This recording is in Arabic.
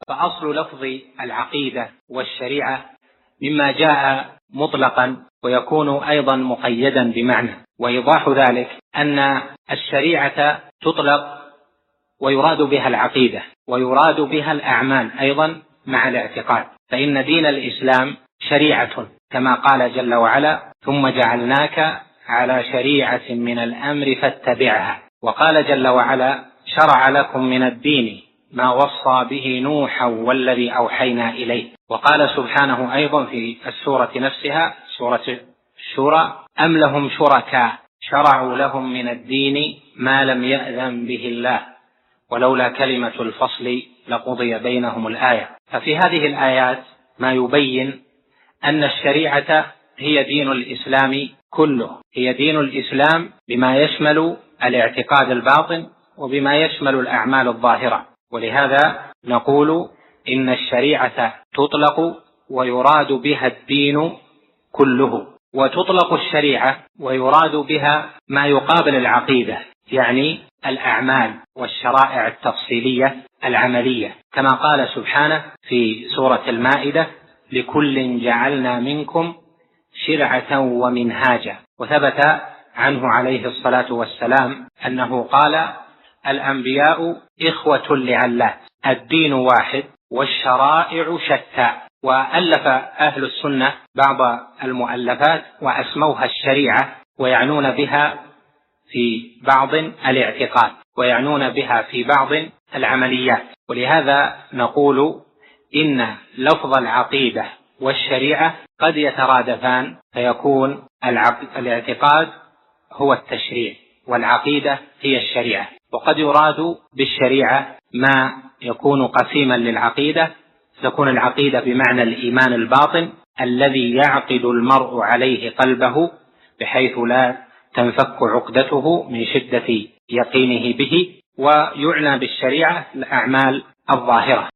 فأصل لفظ العقيدة والشريعة مما جاء مطلقا ويكون أيضا مقيدا بمعنى، وإيضاح ذلك أن الشريعة تطلق ويراد بها العقيدة ويراد بها الأعمال أيضا مع الاعتقاد، فإن دين الإسلام شريعة كما قال جل وعلا: ثم جعلناك على شريعة من الأمر فاتبعها. وقال جل وعلا: شرع لكم من الدين ما وصى به نوحا والذي أوحينا إليه. وقال سبحانه أيضا في السورة نفسها، سورة الشورى: أم لهم شركاء شرعوا لهم من الدين ما لم يأذن به الله ولولا كلمة الفصل لقضي بينهم الآية. ففي هذه الآيات ما يبين أن الشريعة هي دين الإسلام كله، هي دين الإسلام بما يشمل الاعتقاد الباطن وبما يشمل الأعمال الظاهرة. ولهذا نقول إن الشريعة تطلق ويراد بها الدين كله، وتطلق الشريعة ويراد بها ما يقابل العقيدة، يعني الأعمال والشرائع التفصيلية العملية، كما قال سبحانه في سورة المائدة: لكل جعلنا منكم شرعة ومنهاجا. وثبت عنه عليه الصلاة والسلام أنه قال: الأنبياء إخوة لعلات، الدين واحد والشرائع شتى. وألف أهل السنة بعض المؤلفات وأسموها الشريعة، ويعنون بها في بعض الاعتقاد ويعنون بها في بعض العمليات. ولهذا نقول إن لفظ العقيدة والشريعة قد يترادفان، فيكون الاعتقاد هو التشريع والعقيدة هي الشريعة، وقد يراد بالشريعة ما يكون قسيما للعقيدة، تكون العقيدة بمعنى الإيمان الباطن الذي يعقد المرء عليه قلبه بحيث لا تنفك عقدته من شدة يقينه به، ويعنى بالشريعة الأعمال الظاهرة.